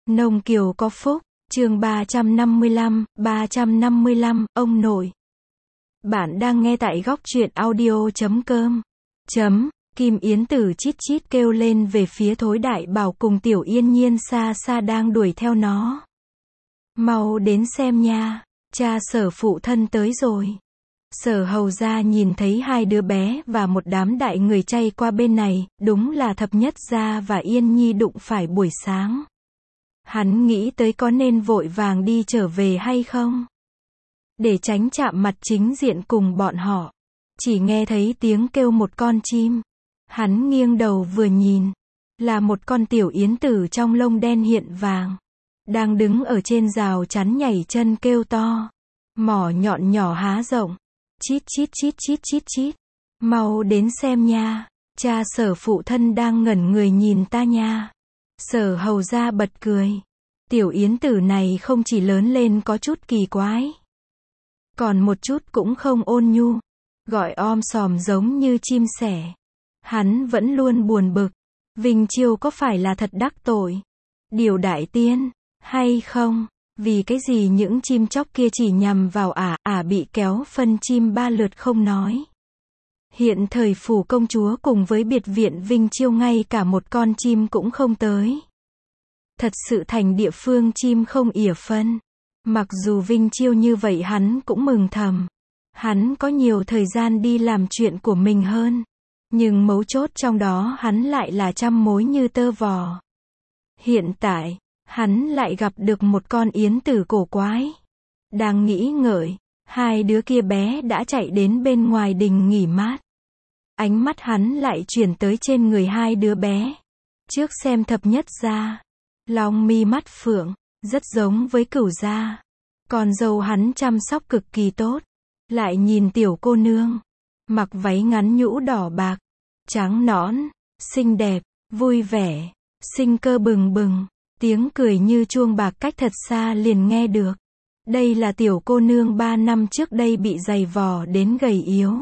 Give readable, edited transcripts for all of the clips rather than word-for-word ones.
Nông Kiều có phúc, chương 355, ông nội. Bạn đang nghe tại góc truyện audio.com. Kim Yến Tử chít chít kêu lên về phía Thối Đại Bảo cùng Tiểu Yên Nhiên xa xa đang đuổi theo nó. Mau đến xem nha, cha Sở phụ thân tới rồi. Sở hầu gia nhìn thấy hai đứa bé và một đám đại người chay qua bên này, đúng là Thập Nhất gia và Yên Nhi đụng phải buổi sáng. Hắn nghĩ tới có nên vội vàng đi trở về hay không, để tránh chạm mặt chính diện cùng bọn họ. Chỉ nghe thấy tiếng kêu một con chim. Hắn nghiêng đầu vừa nhìn, là một con Tiểu Yến Tử trong lông đen hiện vàng, đang đứng ở trên rào chắn nhảy chân kêu to, mỏ nhọn nhỏ há rộng, chít chít chít chít chít chít. Mau đến xem nha, cha Sở phụ thân đang ngẩn người nhìn ta nha. Sở hầu gia bật cười. Tiểu Yến Tử này không chỉ lớn lên có chút kỳ quái, còn một chút cũng không ôn nhu, gọi om sòm giống như chim sẻ. Hắn vẫn luôn buồn bực, Vinh Chiêu có phải là thật đắc tội Điều Đại Tiên hay không? Vì cái gì những chim chóc kia chỉ nhằm vào ả bị kéo phân chim 3 lượt không nói. Hiện thời phủ công chúa cùng với biệt viện Vinh Chiêu ngay cả một con chim cũng không tới. Thật sự thành địa phương chim không ỉa phân. Mặc dù Vinh Chiêu như vậy hắn cũng mừng thầm. Hắn có nhiều thời gian đi làm chuyện của mình hơn. Nhưng mấu chốt trong đó hắn lại là trăm mối như tơ vò. Hiện tại, hắn lại gặp được một con Yến Tử cổ quái. Đang nghĩ ngợi, hai đứa kia bé đã chạy đến bên ngoài đình nghỉ mát. Ánh mắt hắn lại chuyển tới trên người hai đứa bé. Trước xem Thập Nhất gia, long mi mắt phượng, rất giống với Cửu gia. Con dâu hắn chăm sóc cực kỳ tốt. Lại nhìn tiểu cô nương, mặc váy ngắn nhũ đỏ bạc, trắng nõn, xinh đẹp, vui vẻ, sinh cơ bừng bừng, tiếng cười như chuông bạc cách thật xa liền nghe được. Đây là tiểu cô nương 3 năm trước đây bị giày vò đến gầy yếu.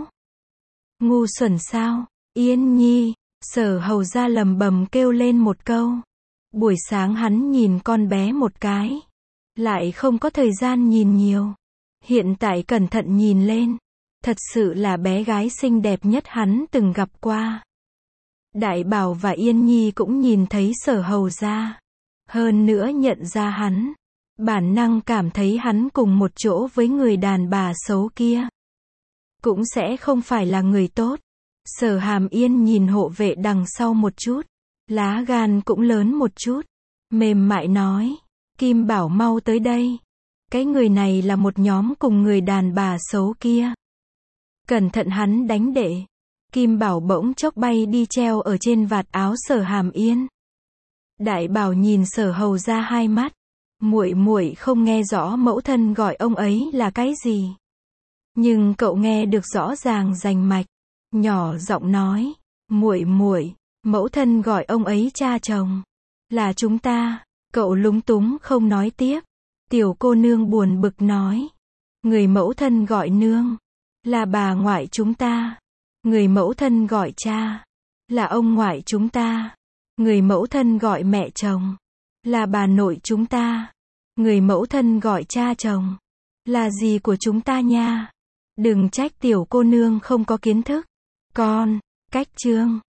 Ngu xuẩn sao, Yên Nhi, Sở hầu gia lầm bầm kêu lên một câu. Buổi sáng hắn nhìn con bé một cái, lại không có thời gian nhìn nhiều. Hiện tại cẩn thận nhìn lên, thật sự là bé gái xinh đẹp nhất hắn từng gặp qua. Đại Bảo và Yên Nhi cũng nhìn thấy Sở hầu gia, hơn nữa nhận ra hắn, bản năng cảm thấy hắn cùng một chỗ với người đàn bà xấu kia, cũng sẽ không phải là người tốt. Sở Hàm Yên nhìn hộ vệ đằng sau một chút, lá gan cũng lớn một chút, mềm mại nói, Kim Bảo mau tới đây. Cái người này là một nhóm cùng người đàn bà xấu kia. Cẩn thận hắn đánh đệ. Kim Bảo bỗng chốc bay đi treo ở trên vạt áo Sở Hàm Yên. Đại Bảo nhìn Sở hầu gia hai mắt. Muội muội không nghe rõ mẫu thân gọi ông ấy là cái gì, nhưng cậu nghe được rõ ràng rành mạch, nhỏ giọng nói, muội muội, mẫu thân gọi ông ấy cha chồng, là chúng ta. Cậu lúng túng không nói tiếp. Tiểu cô nương buồn bực nói, người mẫu thân gọi nương, là bà ngoại chúng ta. Người mẫu thân gọi cha, là ông ngoại chúng ta. Người mẫu thân gọi mẹ chồng, là bà nội chúng ta. Người mẫu thân gọi cha chồng, là dì của chúng ta nha. Đừng trách tiểu cô nương không có kiến thức. Con, cách chương.